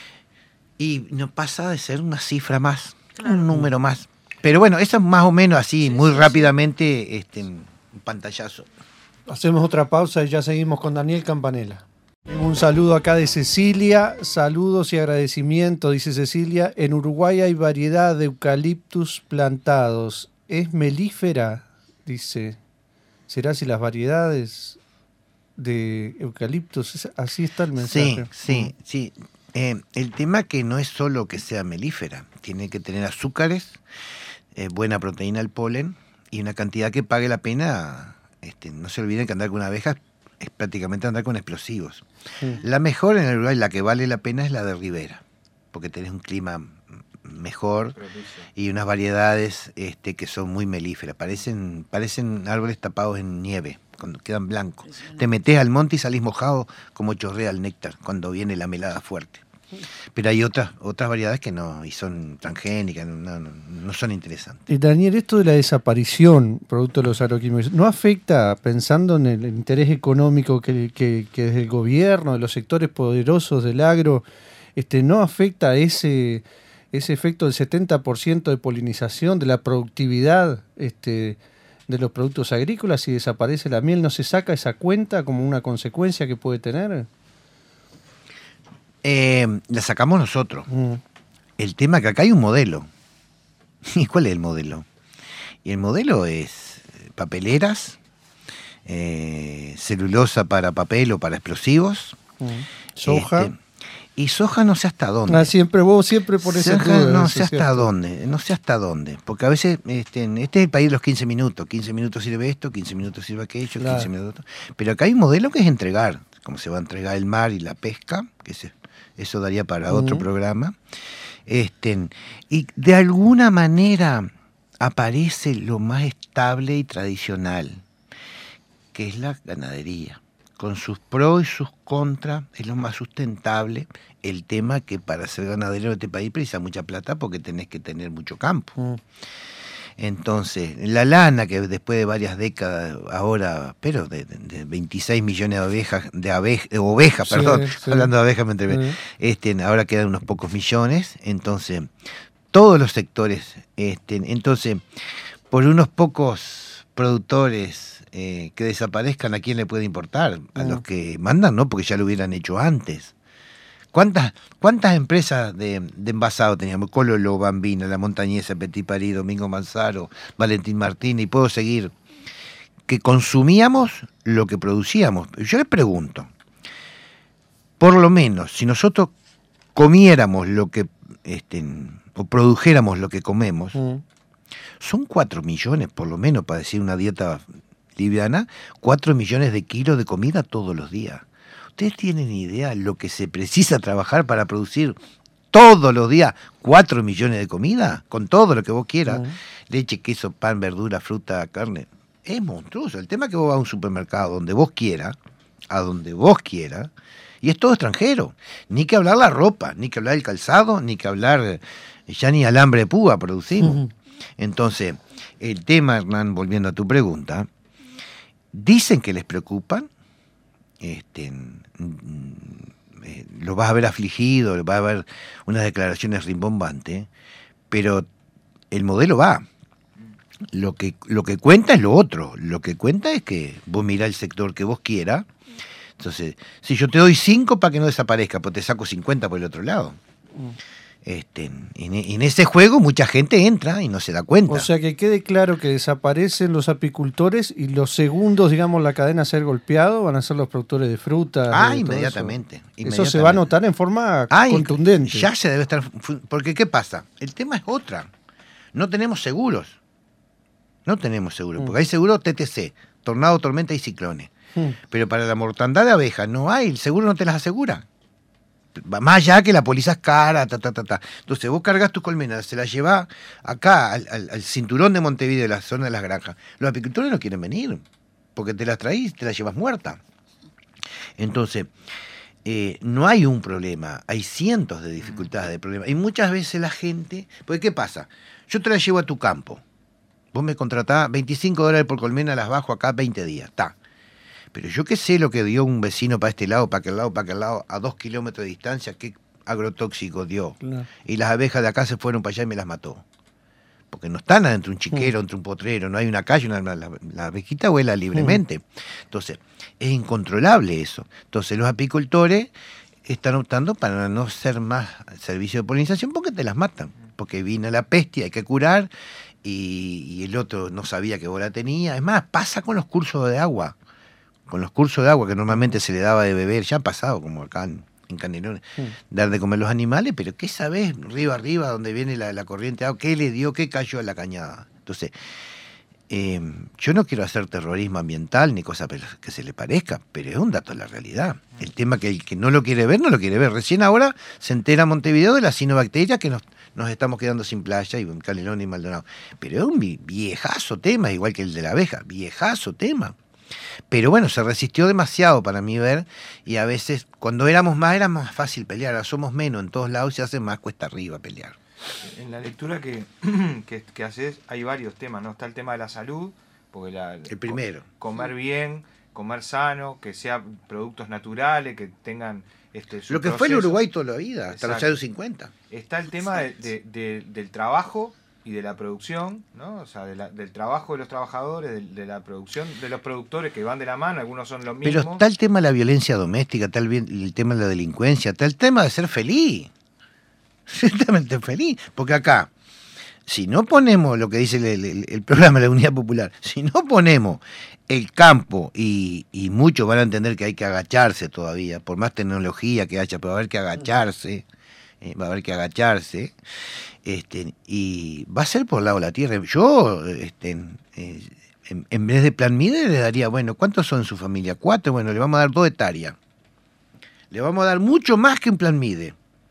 y no pasa de ser una cifra más, claro, un número más. Pero bueno, eso es más o menos así, sí, muy sí, rápidamente, sí. Este, un pantallazo. Hacemos otra pausa y ya seguimos con Daniel Campanella. Un saludo acá de Cecilia, saludos y agradecimiento, dice Cecilia. En Uruguay hay variedad de eucaliptus plantados. ¿Es melífera? Dice. ¿Será si las variedades de eucaliptos? Así está el mensaje. Sí, sí, sí. Eh, el tema que no es solo que sea melífera, tiene que tener azúcares, eh, buena proteína al polen y una cantidad que pague la pena. Este, no se olviden que andar con una abeja es prácticamente andar con explosivos. Sí. La mejor en el Uruguay, la que vale la pena es la de Ribera, porque tenés un clima mejor y unas variedades este, que son muy melíferas, parecen, parecen árboles tapados en nieve, cuando quedan blancos. Te metés al monte y salís mojado como chorrea el néctar cuando viene la melada fuerte. Pero hay otras otras variedades que no, y son transgénicas, no, no, no son interesantes. Y Daniel, esto de la desaparición producto de los agroquímicos, ¿no afecta, pensando en el interés económico que, que, que desde el gobierno, de los sectores poderosos del agro, este, no afecta ese, ese efecto del setenta por ciento de polinización, de la productividad este, de los productos agrícolas? Si desaparece la miel, ¿no se saca esa cuenta como una consecuencia que puede tener? Eh, la sacamos nosotros. Mm. El tema es que acá hay un modelo. ¿Y cuál es el modelo? Y el modelo es papeleras, eh, celulosa para papel o para explosivos, mm. soja. Este, y soja no sé hasta dónde. Ah, siempre vos siempre por ese soja no sé hasta dónde, no sé hasta dónde. Porque a veces este, este es el país de los quince minutos. quince minutos sirve esto, quince minutos sirve aquello, claro. quince minutos. Pero acá hay un modelo que es entregar, como se va a entregar el mar y la pesca, que se eso daría para uh-huh. otro programa. Este, y de alguna manera aparece lo más estable y tradicional, que es la ganadería. Con sus pros y sus contras, es lo más sustentable. El tema que para ser ganadero de este país precisa mucha plata porque tenés que tener mucho campo. Uh-huh. Entonces, la lana, que después de varias décadas, ahora, pero de, de veintiséis millones de ovejas, de, abe, de ovejas, sí, perdón, sí. hablando de abejas, me entrevé, sí. este, ahora quedan unos pocos millones, entonces, todos los sectores, este, entonces, por unos pocos productores eh, que desaparezcan, ¿a quién le puede importar? A uh-huh. los que mandan, ¿no? Porque ya lo hubieran hecho antes. ¿Cuántas, cuántas empresas de, de envasado teníamos? Cololo, Bambina, La Montañesa, Petit Paris, Domingo Manzaro, Valentín Martínez, y puedo seguir, que consumíamos lo que producíamos. Yo les pregunto, por lo menos, si nosotros comiéramos lo que, este, o produjéramos lo que comemos, mm. Son cuatro millones, por lo menos, para decir una dieta liviana, cuatro millones de kilos de comida todos los días. ¿Ustedes tienen idea lo que se precisa trabajar para producir todos los días cuatro millones de comida? Con todo lo que vos quieras. Uh-huh. Leche, queso, pan, verdura, fruta, carne. Es monstruoso. El tema es que vos vas a un supermercado donde vos quieras, a donde vos quieras, y es todo extranjero. Ni que hablar la ropa, ni que hablar el calzado, ni que hablar, ya ni alambre de púa producimos. Uh-huh. Entonces, el tema, Hernán, volviendo a tu pregunta, dicen que les preocupan, este, eh, lo vas a ver afligido, va a haber unas declaraciones rimbombantes, pero el modelo va. Lo que, lo que cuenta es lo otro. Lo que cuenta es que vos mirás el sector que vos quieras. Entonces, si yo te doy cinco para que no desaparezca, pues te saco cincuenta por el otro lado. Este, en, en ese juego mucha gente entra y no se da cuenta. O sea, que quede claro que desaparecen los apicultores y los segundos, digamos, la cadena a ser golpeado van a ser los productores de fruta. Ah, de inmediatamente, eso. inmediatamente. Eso se va a notar en forma ah, contundente. Ya se debe estar... Porque, ¿qué pasa? El tema es otra. No tenemos seguros. No tenemos seguros. Mm. Porque hay seguro T T C, tornado, tormenta y ciclones. Mm. Pero para la mortandad de abejas no hay. El seguro no te las asegura. Más allá que la póliza es cara, ta, ta, ta, ta. Entonces vos cargas tus colmenas, se las llevás acá al, al, al cinturón de Montevideo, la zona de las granjas. Los apicultores no quieren venir, porque te las traís, te las llevas muerta. Entonces, eh, no hay un problema, hay cientos de dificultades de problemas. Y muchas veces la gente... Porque ¿qué pasa? Yo te la llevo a tu campo. Vos me contratás veinticinco dólares por colmena, las bajo acá veinte días, está. Pero yo qué sé lo que dio un vecino para este lado, para aquel lado, para aquel lado, a dos kilómetros de distancia, qué agrotóxico dio. Claro. Y las abejas de acá se fueron para allá y me las mató. Porque no están entre un chiquero, entre un potrero, no hay una calle, una, la, la abejita vuela libremente. Entonces, es incontrolable eso. Entonces, los apicultores están optando para no ser más servicio de polinización porque te las matan. Porque vino la peste, hay que curar, y, y el otro no sabía que vos la tenías. Es más, pasa con los cursos de agua. Con los cursos de agua que normalmente se le daba de beber, ya ha pasado, como acá en, en Canelones, sí. Dar de comer los animales, pero ¿qué sabés? Río arriba, donde viene la, la corriente de agua, ¿qué le dio? ¿Qué cayó a la cañada? Entonces, eh, yo no quiero hacer terrorismo ambiental ni cosa que se le parezca, pero es un dato de la realidad. El tema que el que no lo quiere ver, no lo quiere ver. Recién ahora se entera Montevideo de la cianobacteria que nos, nos estamos quedando sin playa, y en Canelones y Maldonado. Pero es un viejazo tema, igual que el de la abeja, viejazo tema. Pero bueno, se resistió demasiado para mí ver, y a veces cuando éramos más era más fácil pelear, ahora somos menos en todos lados y se hace más cuesta arriba pelear. En la lectura que, que, que haces hay varios temas, ¿no? Está el tema de la salud, porque la, el primero. Comer bien, comer sano, que sean productos naturales, que tengan este su lo que proceso. Fue el Uruguay toda la vida, hasta Exacto. Los años cincuenta. Está el tema de, de, de, del trabajo y de la producción, ¿no? O sea, de la, del trabajo de los trabajadores, de, de la producción de los productores que van de la mano, algunos son los mismos. Pero está el tema de la violencia doméstica, está el, el tema de la delincuencia, está el tema de ser feliz. Ciertamente feliz. Porque acá, si no ponemos lo que dice el, el, el programa de la Unidad Popular, si no ponemos el campo, y, y muchos van a entender que hay que agacharse todavía, por más tecnología que haya, pero va a haber que agacharse, eh, va a haber que agacharse. Este, y va a ser por el lado de la tierra. Yo, este, eh, en, en vez de plan MIDE, le daría, bueno, ¿cuántos son en su familia? Cuatro, bueno, le vamos a dar dos hectáreas. Le vamos a dar mucho más que un plan MIDE.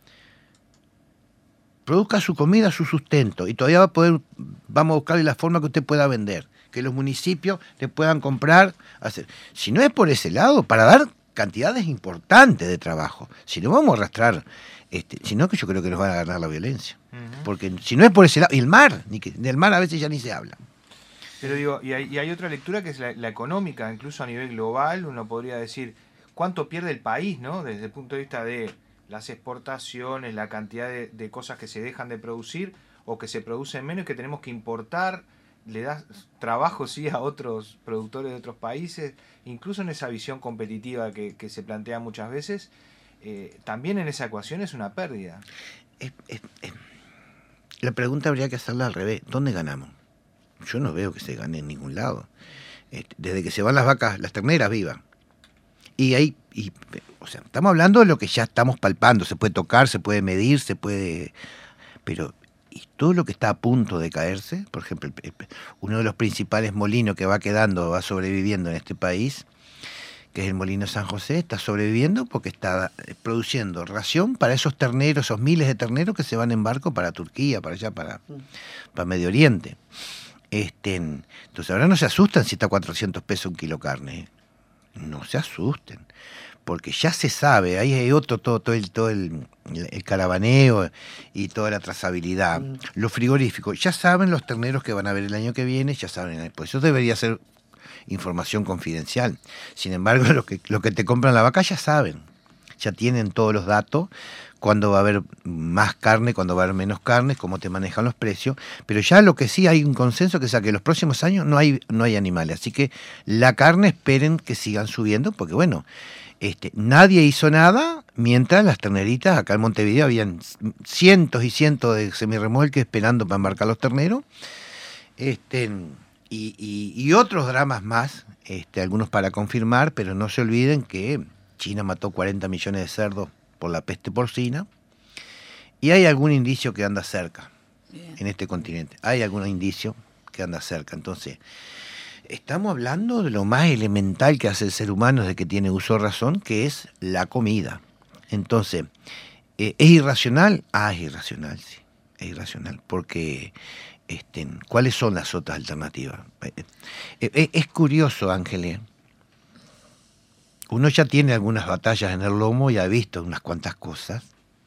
Produzca su comida, su sustento, y todavía va a poder, vamos a buscarle la forma que usted pueda vender, que los municipios le puedan comprar, hacer. Si no es por ese lado, para dar cantidades importantes de trabajo, si no vamos a arrastrar, este, si no, que yo creo que nos van a ganar la violencia. Uh-huh. Porque si no es por ese lado, y el mar, ni que, del mar a veces ya ni se habla. Pero digo, y hay, y hay otra lectura que es la, la económica, incluso a nivel global, uno podría decir cuánto pierde el país, ¿no? Desde el punto de vista de las exportaciones, la cantidad de, de cosas que se dejan de producir o que se producen menos y que tenemos que importar, le da trabajo sí a otros productores de otros países, incluso en esa visión competitiva que, que se plantea muchas veces, eh, también en esa ecuación es una pérdida. Es, es, es, la pregunta habría que hacerla al revés, ¿dónde ganamos? Yo no veo que se gane en ningún lado. Desde que se van las vacas, las terneras vivas. Y ahí, y, o sea, estamos hablando de lo que ya estamos palpando, se puede tocar, se puede medir, se puede... Pero, y todo lo que está a punto de caerse, por ejemplo, el, el, uno de los principales molinos que va quedando, va sobreviviendo en este país, que es el Molino San José, está sobreviviendo porque está produciendo ración para esos terneros, esos miles de terneros que se van en barco para Turquía, para allá, para, para Medio Oriente. Este, entonces ahora no se asustan si está a cuatrocientos pesos un kilo carne, ¿eh? No se asusten, porque ya se sabe, ahí hay otro, todo, todo, el, todo el, el caravaneo y toda la trazabilidad, mm. los frigoríficos, ya saben los terneros que van a ver el año que viene, ya saben, pues eso debería ser información confidencial. Sin embargo, los que, los que te compran la vaca ya saben, ya tienen todos los datos, cuándo va a haber más carne, cuándo va a haber menos carne, cómo te manejan los precios, pero ya lo que sí hay un consenso que es que los próximos años no hay, no hay animales, así que la carne esperen que sigan subiendo, porque bueno, este, nadie hizo nada, mientras las terneritas, acá en Montevideo habían cientos y cientos de semirremolques esperando para embarcar los terneros, este, y, y, y otros dramas más, este, algunos para confirmar, pero no se olviden que China mató cuarenta millones de cerdos por la peste porcina, y hay algún indicio que anda cerca. Bien. En este continente. Hay algún indicio que anda cerca. Entonces, estamos hablando de lo más elemental que hace el ser humano desde que tiene uso de razón, que es la comida. Entonces, eh, ¿es irracional? Ah, es irracional, sí. Es irracional, porque este, ¿cuáles son las otras alternativas? Eh, eh, es curioso, Ángeles. Uno ya tiene algunas batallas en el lomo y ha visto unas cuantas cosas.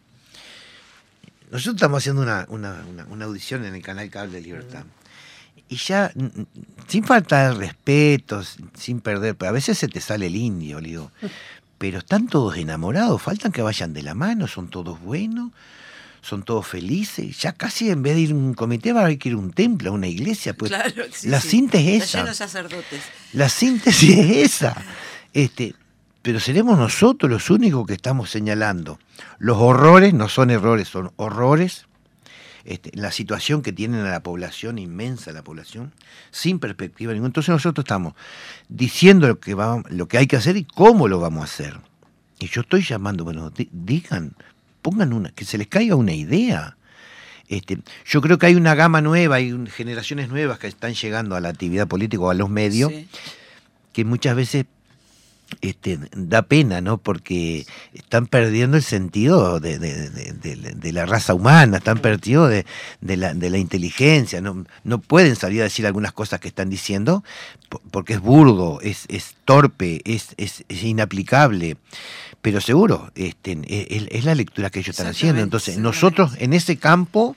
Nosotros estamos haciendo una, una, una, una audición en el canal Cable Libertad. Y ya, sin falta de respeto, sin perder, pero a veces se te sale el indio, digo. Pero están todos enamorados, faltan que vayan de la mano, son todos buenos, son todos felices. Ya casi en vez de ir a un comité va a haber que ir a un templo, a una iglesia. Pues claro, sí, la sí. síntesis es Está esa. lleno de sacerdotes. La síntesis es esa. Este... Pero seremos nosotros los únicos que estamos señalando los horrores, no son errores, son horrores, este, la situación que tienen a la población, inmensa la población, sin perspectiva ninguna. Entonces nosotros estamos diciendo lo que, va, lo que hay que hacer y cómo lo vamos a hacer. Y yo estoy llamando, bueno, digan, pongan una, que se les caiga una idea. Este, yo creo que hay una gama nueva, hay generaciones nuevas que están llegando a la actividad política o a los medios, sí. que muchas veces Este, da pena, ¿no? Porque están perdiendo el sentido de, de, de, de, de la raza humana, están perdiendo de, de, la, de la inteligencia, no, no pueden salir a decir algunas cosas que están diciendo porque es burdo, es, es torpe, es, es, es inaplicable, pero seguro este, es, es la lectura que ellos están haciendo. Entonces nosotros en ese campo,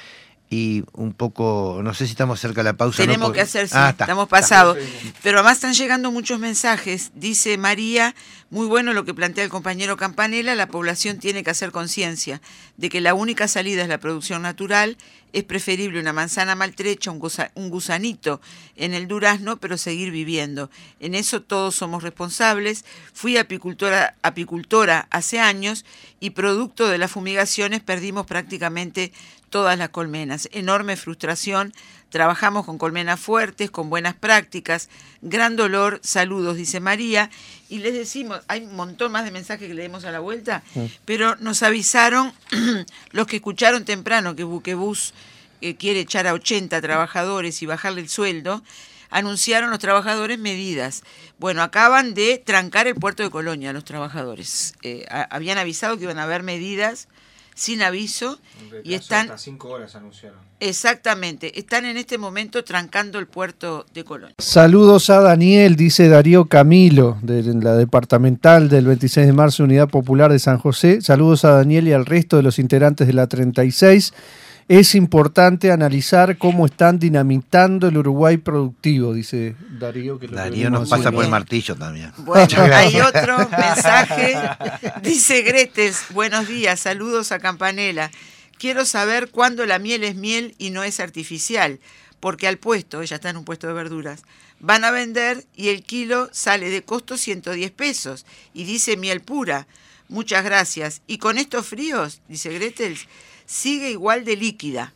y un poco, no sé si estamos cerca de la pausa. Tenemos ¿no? que hacer, sí, ah, está, estamos pasados. Está. Pero además están llegando muchos mensajes. Dice María, muy bueno lo que plantea el compañero Campanella, la población tiene que hacer conciencia de que la única salida es la producción natural, es preferible una manzana maltrecha, un, gusa, un gusanito en el durazno, pero seguir viviendo. En eso todos somos responsables. Fui apicultora, apicultora hace años y producto de las fumigaciones perdimos prácticamente todas las colmenas. Enorme frustración. Trabajamos con colmenas fuertes, con buenas prácticas. Gran dolor. Saludos, dice María. Y les decimos, hay un montón más de mensajes que leemos a la vuelta, sí. pero nos avisaron los que escucharon temprano que Buquebús eh, quiere echar a ochenta trabajadores y bajarle el sueldo. Anunciaron los trabajadores medidas. Bueno, acaban de trancar el puerto de Colonia los trabajadores. Eh, a, habían avisado que iban a haber medidas sin aviso y están hasta cinco horas anunciaron. Exactamente, están en este momento trancando el puerto de Colonia. Saludos a Daniel, dice Darío Camilo, de la departamental del veintiséis de marzo, Unidad Popular de San José. Saludos a Daniel y al resto de los integrantes de la treinta y seis. Es importante analizar cómo están dinamitando el Uruguay productivo, dice Darío. Que lo Darío nos pasa por el martillo también. Bueno, hay otro mensaje. Dice Gretes, buenos días, saludos a Campanella. Quiero saber cuándo la miel es miel y no es artificial, porque al puesto, ella está en un puesto de verduras, van a vender y el kilo sale de costo ciento diez pesos y dice miel pura. Muchas gracias. Y con estos fríos, dice Gretel, sigue igual de líquida.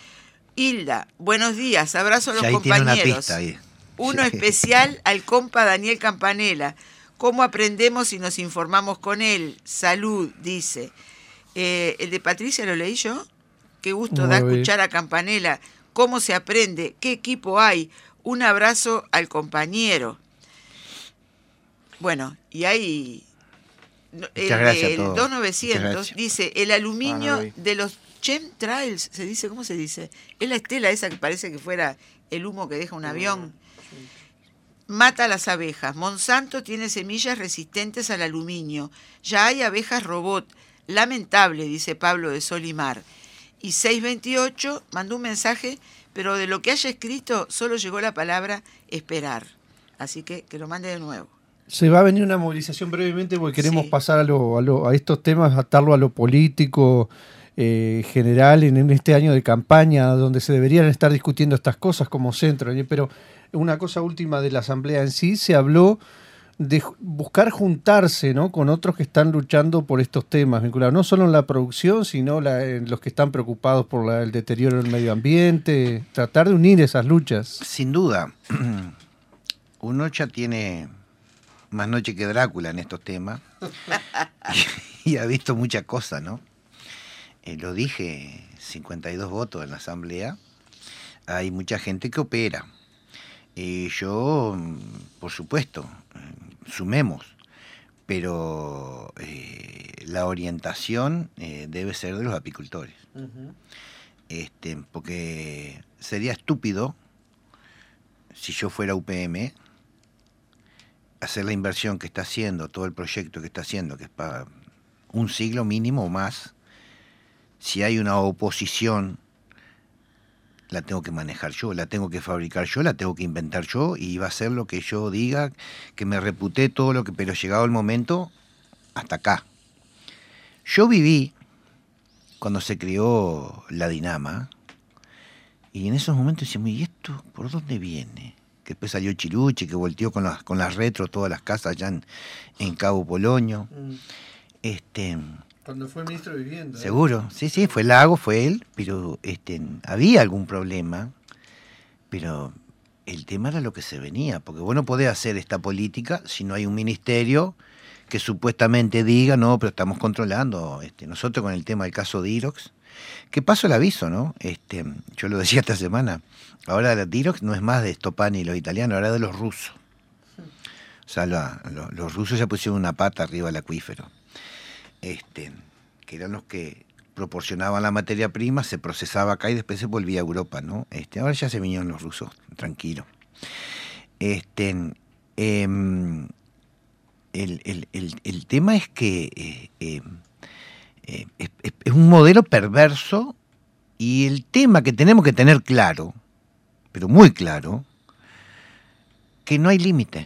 Hilda, buenos días, abrazo a los ahí compañeros. Tiene una pista ahí. Uno especial al compa Daniel Campanella. ¿Cómo aprendemos y nos informamos con él? Salud, dice. Eh, ¿El de Patricia lo leí yo? qué gusto da escuchar a Campanella. ¿Cómo se aprende? ¿Qué equipo hay? Un abrazo al compañero. Bueno, y hay... El, el dos mil novecientos dice, el aluminio ah, no de los chemtrails, se dice, ¿cómo se dice? Es la estela esa que parece que fuera el humo que deja un avión. Mata a las abejas. Monsanto tiene semillas resistentes al aluminio. Ya hay abejas robot. Lamentable, dice Pablo de Solimar. Y seiscientos veintiocho mandó un mensaje, pero de lo que haya escrito solo llegó la palabra esperar. Así que que lo mande de nuevo. Se va a venir una movilización brevemente porque queremos sí. pasar a, lo, a, lo, a estos temas, atarlo a lo político eh, general en, en este año de campaña, donde se deberían estar discutiendo estas cosas como centro. Pero una cosa última de la Asamblea en sí, se habló de buscar juntarse, ¿no?, con otros que están luchando por estos temas vinculados, no solo en la producción, sino la, en los que están preocupados por la, el deterioro del medio ambiente, tratar de unir esas luchas. Sin duda. Uno ya tiene más noche que Drácula en estos temas y, y ha visto muchas cosas, ¿no? Eh, lo dije, cincuenta y dos votos en la Asamblea, hay mucha gente que opera. Y yo, por supuesto, sumemos, pero eh, la orientación eh, debe ser de los apicultores. Uh-huh. Este, porque sería estúpido, si yo fuera U P M, hacer la inversión que está haciendo, todo el proyecto que está haciendo, que es para un siglo mínimo o más, si hay una oposición, la tengo que manejar yo, la tengo que fabricar yo, la tengo que inventar yo, y va a ser lo que yo diga, que me reputé todo lo que... Pero llegado el momento, hasta acá. Yo viví cuando se creó la Dinama, y en esos momentos decíamos, ¿y esto por dónde viene? Que después salió Chiruche, que volteó con las, con las retro todas las casas allá en, en Cabo Polonio. Mm. Este... Cuando fue ministro de Vivienda. Seguro, sí, sí, fue Lago, fue él, pero este, había algún problema, pero el tema era lo que se venía, porque vos no podés hacer esta política si no hay un ministerio que supuestamente diga, no, pero estamos controlando. Este, nosotros con el tema del caso Dirox, que paso el aviso, ¿no? Este, yo lo decía esta semana, ahora la Dirox no es más de Stopani y los italianos, ahora es de los rusos. O sea, la, lo, los rusos ya pusieron una pata arriba del acuífero. Este, que eran los que proporcionaban la materia prima, se procesaba acá y después se volvía a Europa, ¿no? Este, ahora ya se vinieron los rusos, tranquilo. Este, eh, el, el, el, el tema es que eh, eh, eh, es, es un modelo perverso, y el tema que tenemos que tener claro, pero muy claro, que no hay límite.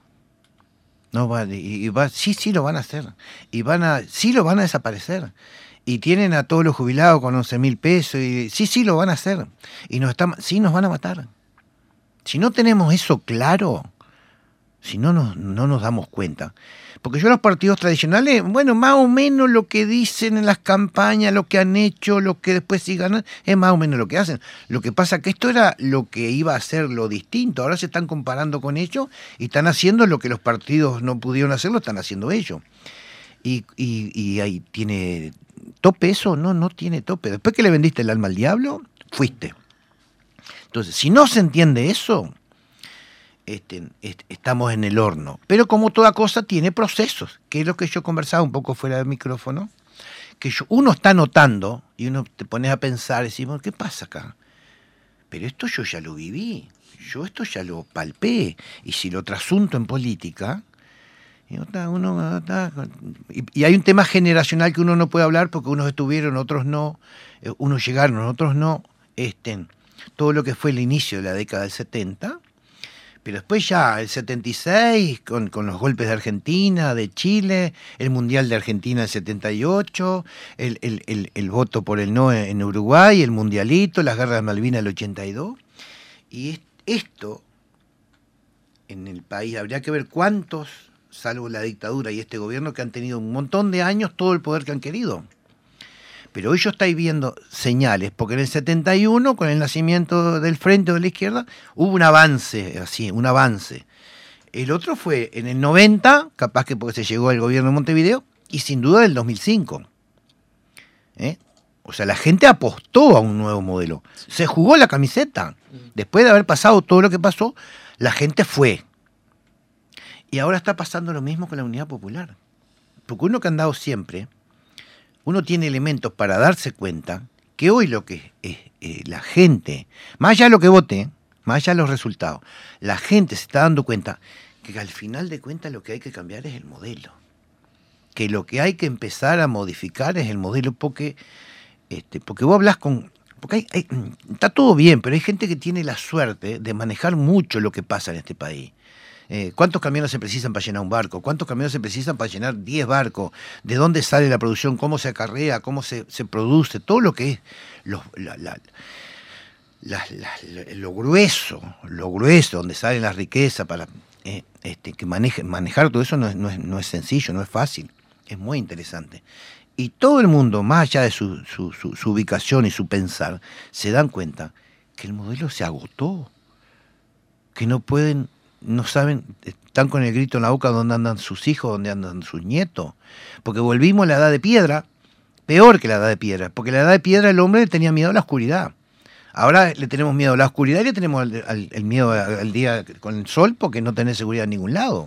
No va, y va, sí, sí lo van a hacer, y van a, sí lo van a desaparecer, y tienen a todos los jubilados con once mil pesos, y sí, sí lo van a hacer, y nos están, sí nos van a matar. Si no tenemos eso claro, si no nos, no nos damos cuenta, porque yo los partidos tradicionales, bueno, más o menos lo que dicen en las campañas, lo que han hecho, lo que después sí ganan, es más o menos lo que hacen. Lo que pasa es que esto era lo que iba a ser lo distinto, ahora se están comparando con ellos y están haciendo lo que los partidos no pudieron hacer, lo están haciendo ellos. Y, y, y ahí tiene tope eso, no, no tiene tope. Después que le vendiste el alma al diablo, fuiste. Entonces, si no se entiende eso, Este, est, estamos en el horno. Pero como toda cosa tiene procesos, que es lo que yo conversaba un poco fuera del micrófono, que yo, uno está notando y uno te pones a pensar y decimos, ¿qué pasa acá? Pero esto yo ya lo viví, yo esto ya lo palpé, y si lo trasunto en política, y, uno, y, y hay un tema generacional que uno no puede hablar porque unos estuvieron, otros no, unos llegaron, otros no, este, todo lo que fue el inicio de la década del setenta. Pero después ya, el setenta y seis, con, con los golpes de Argentina, de Chile, el Mundial de Argentina del setenta y ocho, el, el, el, el voto por el no en Uruguay, el Mundialito, las guerras de Malvinas del ochenta y dos. Y esto, en el país, habría que ver cuántos, salvo la dictadura y este gobierno, que han tenido un montón de años todo el poder que han querido. Pero hoy yo estáis viendo señales, porque en el setenta y uno, con el nacimiento del Frente o de la Izquierda, hubo un avance, así, un avance. El otro fue en el noventa, capaz que porque se llegó al gobierno de Montevideo, y sin duda del dos mil cinco. ¿Eh? O sea, la gente apostó a un nuevo modelo. Se jugó la camiseta. Después de haber pasado todo lo que pasó, la gente fue. Y ahora está pasando lo mismo con la Unidad Popular. Porque uno que ha andado siempre, uno tiene elementos para darse cuenta que hoy lo que es eh, la gente, más allá de lo que vote, más allá de los resultados, la gente se está dando cuenta que al final de cuentas lo que hay que cambiar es el modelo. Que lo que hay que empezar a modificar es el modelo, porque, este, porque vos hablas con... Porque hay, hay, está todo bien, pero hay gente que tiene la suerte de manejar mucho lo que pasa en este país. Eh, ¿Cuántos camiones se precisan para llenar un barco? ¿Cuántos camiones se precisan para llenar diez barcos? ¿De dónde sale la producción? ¿Cómo se acarrea? ¿Cómo se, se produce? Todo lo que es los, la, la, la, la, lo grueso, lo grueso, donde salen las riquezas para eh, este, que maneje, manejar todo eso no es, no, es, no es sencillo, no es fácil. Es muy interesante. Y todo el mundo, más allá de su, su, su, su ubicación y su pensar, se dan cuenta que el modelo se agotó, que no pueden, no saben, están con el grito en la boca dónde andan sus hijos, dónde andan sus nietos, porque volvimos a la edad de piedra, peor que la edad de piedra, porque la edad de piedra el hombre tenía miedo a la oscuridad. Ahora le tenemos miedo a la oscuridad y le tenemos el, el, el miedo al día con el sol, porque no tenés seguridad en ningún lado,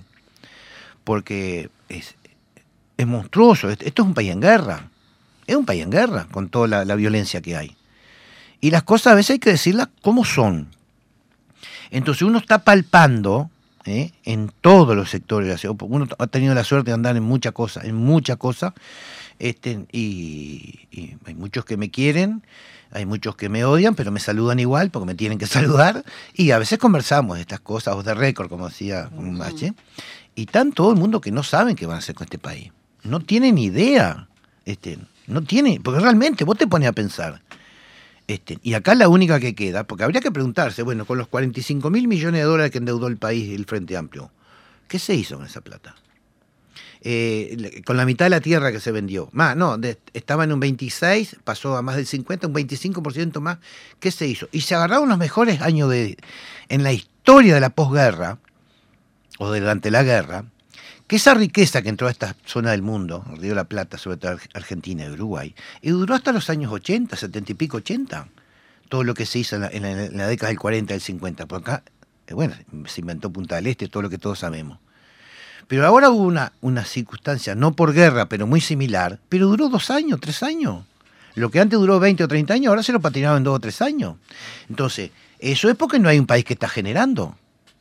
porque es, es monstruoso. Esto es un país en guerra, es un país en guerra con toda la, la violencia que hay. Y las cosas a veces hay que decirlas como son. Entonces uno está palpando ¿eh? en todos los sectores. Uno ha tenido la suerte de andar en muchas cosas, en muchas cosas, este, y, y hay muchos que me quieren, hay muchos que me odian, pero me saludan igual porque me tienen que saludar, y a veces conversamos de estas cosas, off the record, como decía un H, y están todo el mundo que no saben qué van a hacer con este país. No tienen idea, este, no tienen, porque realmente vos te pones a pensar. Este, y acá la única que queda, porque habría que preguntarse, bueno, con los cuarenta y cinco mil millones de dólares que endeudó el país el Frente Amplio, ¿qué se hizo con esa plata? Eh, con la mitad de la tierra que se vendió, más, no, de, estaba en un veintiséis, pasó a más del cincuenta, un veinticinco por ciento más, ¿qué se hizo? Y se agarraron los mejores años de, en la historia de la posguerra, o durante la guerra, que esa riqueza que entró a esta zona del mundo, Río de la Plata, sobre todo Argentina y Uruguay, y duró hasta los años ochenta, setenta y pico, ochenta, todo lo que se hizo en la, en la, en la década del cuarenta, del cincuenta, por acá, eh, bueno, se inventó Punta del Este, todo lo que todos sabemos. Pero ahora hubo una, una circunstancia, no por guerra, pero muy similar, pero duró dos años, tres años. Lo que antes duró veinte o treinta años, ahora se lo patinaron en dos o tres años. Entonces, eso es porque no hay un país que está generando.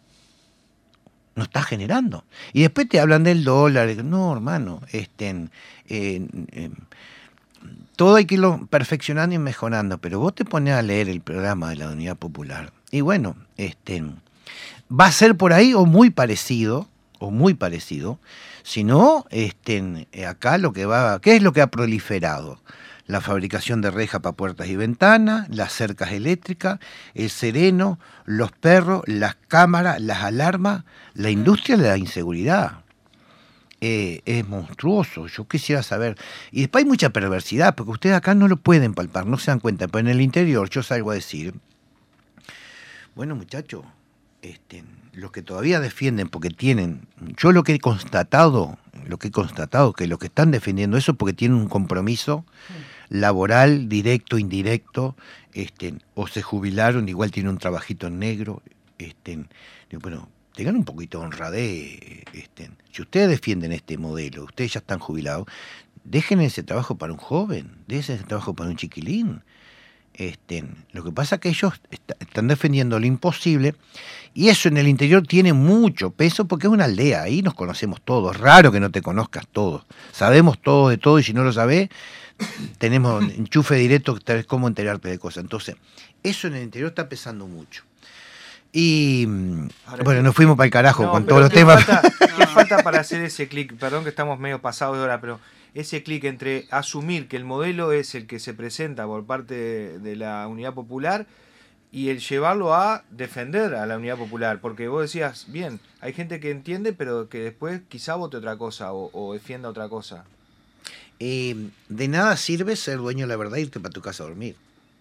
No está generando. Y después te hablan del dólar. No, hermano, este, eh, eh, todo hay que irlo perfeccionando y mejorando, pero vos te pones a leer el programa de la Unidad Popular. Y bueno, este, va a ser por ahí o muy parecido, o muy parecido, si no, este, acá lo que va, ¿qué es lo que ha proliferado? La fabricación de rejas para puertas y ventanas, las cercas eléctricas, el sereno, los perros, las cámaras, las alarmas, la industria de la inseguridad. Eh, es monstruoso, yo quisiera saber. Y después hay mucha perversidad, porque ustedes acá no lo pueden palpar, no se dan cuenta, pero en el interior yo salgo a decir, bueno muchachos, este, los que todavía defienden porque tienen, yo lo que he constatado, lo que he constatado, que los que están defendiendo eso porque tienen un compromiso laboral, directo, indirecto, este, o se jubilaron, igual tienen un trabajito en negro, este, bueno, tengan un poquito de honradez, este, si ustedes defienden este modelo, ustedes ya están jubilados, dejen ese trabajo para un joven, dejen ese trabajo para un chiquilín. Este, lo que pasa es que ellos est están defendiendo lo imposible, y eso en el interior tiene mucho peso porque es una aldea, ahí nos conocemos todos, es raro que no te conozcas todos, sabemos todo de todo, y si no lo sabés, tenemos enchufe directo, sabes cómo enterarte de cosas. Entonces, eso en el interior está pesando mucho. Y ahora, bueno, nos fuimos para el carajo no, con todos los temas. Falta, ¿qué falta para hacer ese clic? Perdón que estamos medio pasados de hora, pero ese clic entre asumir que el modelo es el que se presenta por parte de, de la Unidad Popular y el llevarlo a defender a la Unidad Popular, porque vos decías, bien, hay gente que entiende, pero que después quizá vote otra cosa o, o defienda otra cosa. Eh, de nada sirve ser dueño de la verdad e irte para tu casa a dormir.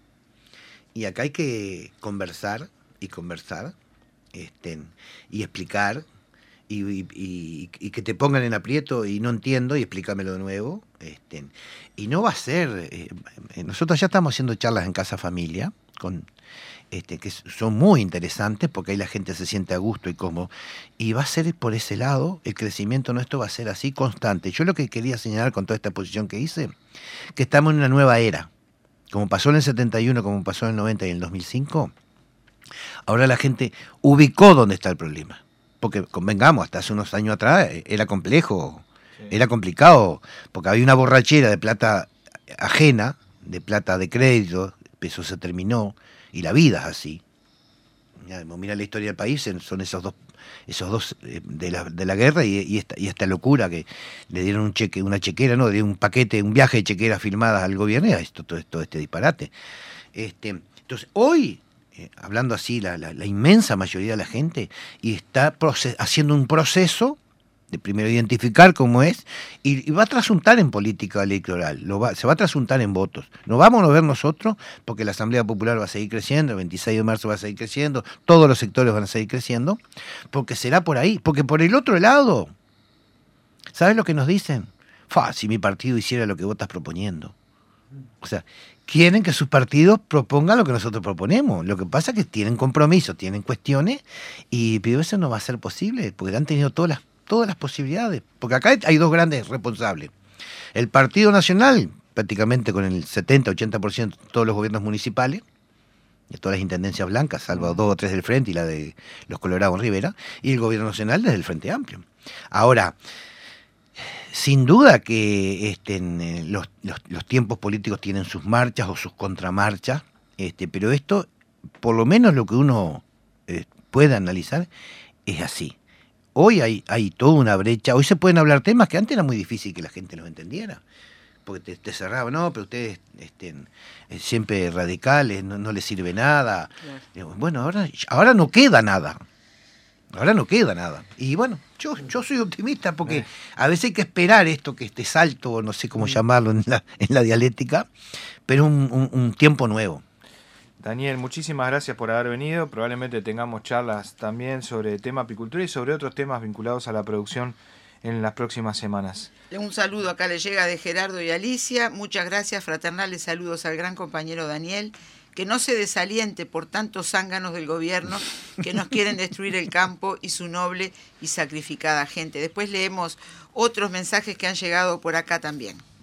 Y acá hay que conversar y conversar este, y explicar y, y, y, y que te pongan en aprieto y no entiendo y explícamelo de nuevo. Este, y no va a ser... Eh, nosotros ya estamos haciendo charlas en Casa Familia, con, este, que son muy interesantes porque ahí la gente se siente a gusto y cómodo. Y va a ser por ese lado, el crecimiento nuestro va a ser así constante. Yo lo que quería señalar con toda esta exposición que hice, que estamos en una nueva era. Como pasó en el setenta y uno, como pasó en el noventa y en el dos mil cinco, ahora la gente ubicó dónde está el problema. Porque convengamos, hasta hace unos años atrás era complejo, sí. Era complicado, porque había una borrachera de plata ajena, de plata de crédito, eso se terminó, y la vida es así. Mira la historia del país, son esos dos, esos dos de la, de la guerra y, y, esta, y esta locura que le dieron un cheque, una chequera, no, le dieron un paquete, un viaje de chequeras firmadas al gobierno, y esto, todo, todo este disparate. Este, entonces, hoy, eh, hablando así, la, la, la inmensa mayoría de la gente y está proces- haciendo un proceso de primero identificar cómo es, y, y va a trasuntar en política electoral, lo va, se va a trasuntar en votos. No vamos a ver nosotros, porque la Asamblea Popular va a seguir creciendo, el veintiséis de marzo va a seguir creciendo, todos los sectores van a seguir creciendo, porque será por ahí, porque por el otro lado, ¿sabes lo que nos dicen? Fa, si mi partido hiciera lo que vos estás proponiendo. O sea, quieren que sus partidos propongan lo que nosotros proponemos. Lo que pasa es que tienen compromisos, tienen cuestiones, y pero eso no va a ser posible, porque han tenido todas las todas las posibilidades, porque acá hay dos grandes responsables. El Partido Nacional, prácticamente con el setenta a ochenta por ciento de todos los gobiernos municipales, de todas las intendencias blancas, salvo dos o tres del Frente y la de los Colorados en Rivera, y el Gobierno Nacional desde el Frente Amplio. Ahora, sin duda que este, los, los, los tiempos políticos tienen sus marchas o sus contramarchas, este, pero esto, por lo menos lo que uno eh, puede analizar, es así. Hoy hay, hay toda una brecha, hoy se pueden hablar temas que antes era muy difícil que la gente los entendiera, porque te, te cerraba, no, pero ustedes este, siempre radicales, no, no les sirve nada. Claro. Bueno, ahora, ahora no queda nada, ahora no queda nada. Y bueno, yo, yo soy optimista porque a veces hay que esperar esto, que este salto, no sé cómo llamarlo en la, en la dialéctica, pero un, un, un tiempo nuevo. Daniel, muchísimas gracias por haber venido. Probablemente tengamos charlas también sobre el tema apicultura y sobre otros temas vinculados a la producción en las próximas semanas. Un saludo acá le llega de Gerardo y Alicia. Muchas gracias, fraternales saludos al gran compañero Daniel. Que no se desaliente por tantos zánganos del gobierno que nos quieren destruir el campo y su noble y sacrificada gente. Después leemos otros mensajes que han llegado por acá también.